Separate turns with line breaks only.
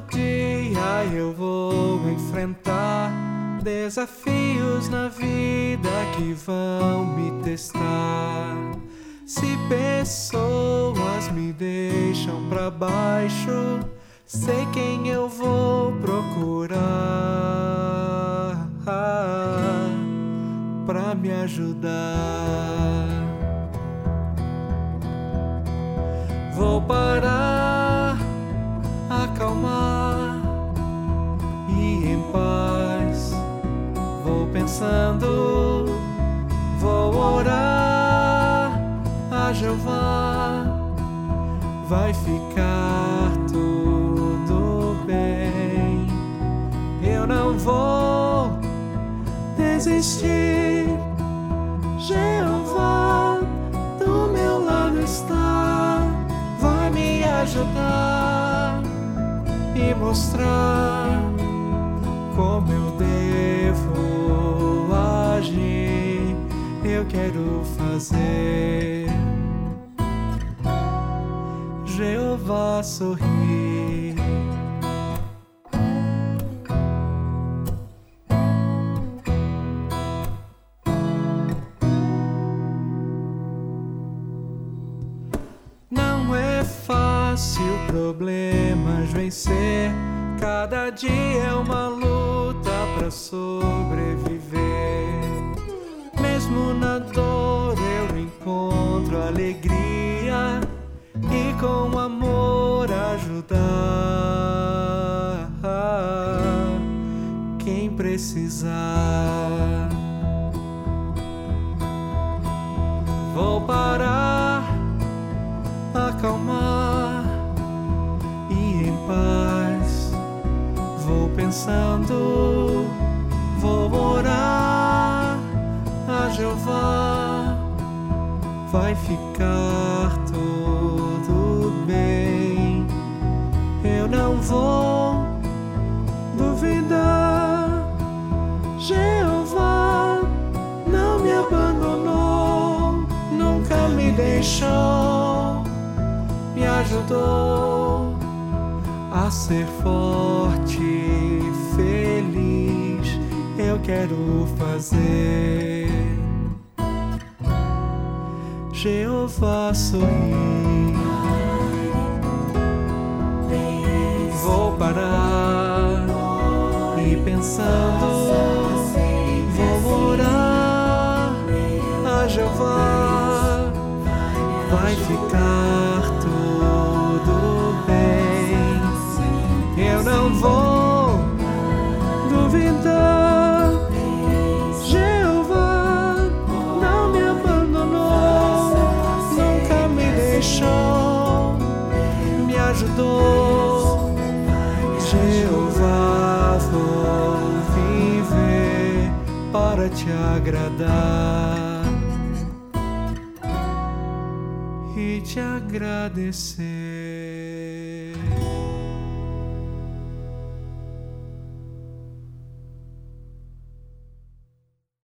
dia eu vou enfrentar desafios na vida que vão me testar. Se pessoas me deixam pra baixo, sei quem eu vou procurar pra me ajudar. Vou parar, acalmar e em paz vou pensando, vou orar a Jeová, vai ficar tudo bem. Eu não vou desistir, Jeová do meu lado está, vai me ajudar e mostrar como eu devo agir. Eu quero fazer Jeová sorrir. Não é fácil problemas vencer, cada dia é uma luta pra sobreviver. Mesmo na dor eu encontro alegria e com amor ajudar quem precisar. Vou parar, acalmar e em paz vou pensando, vou orar a Jeová, vai ficar tudo bem. Eu não vou duvidar, Jeová não me abandonou, nunca me deixou, me ajudou a ser forte e feliz. Eu quero fazer Jeová sorrir. Vou parar e pensando, vou orar a Jeová, vai ficar tudo bem. Eu não vou duvidar, Jeová não me abandonou, nunca me deixou, me ajudou. Jeová, vou viver para te agradar e te agradecer.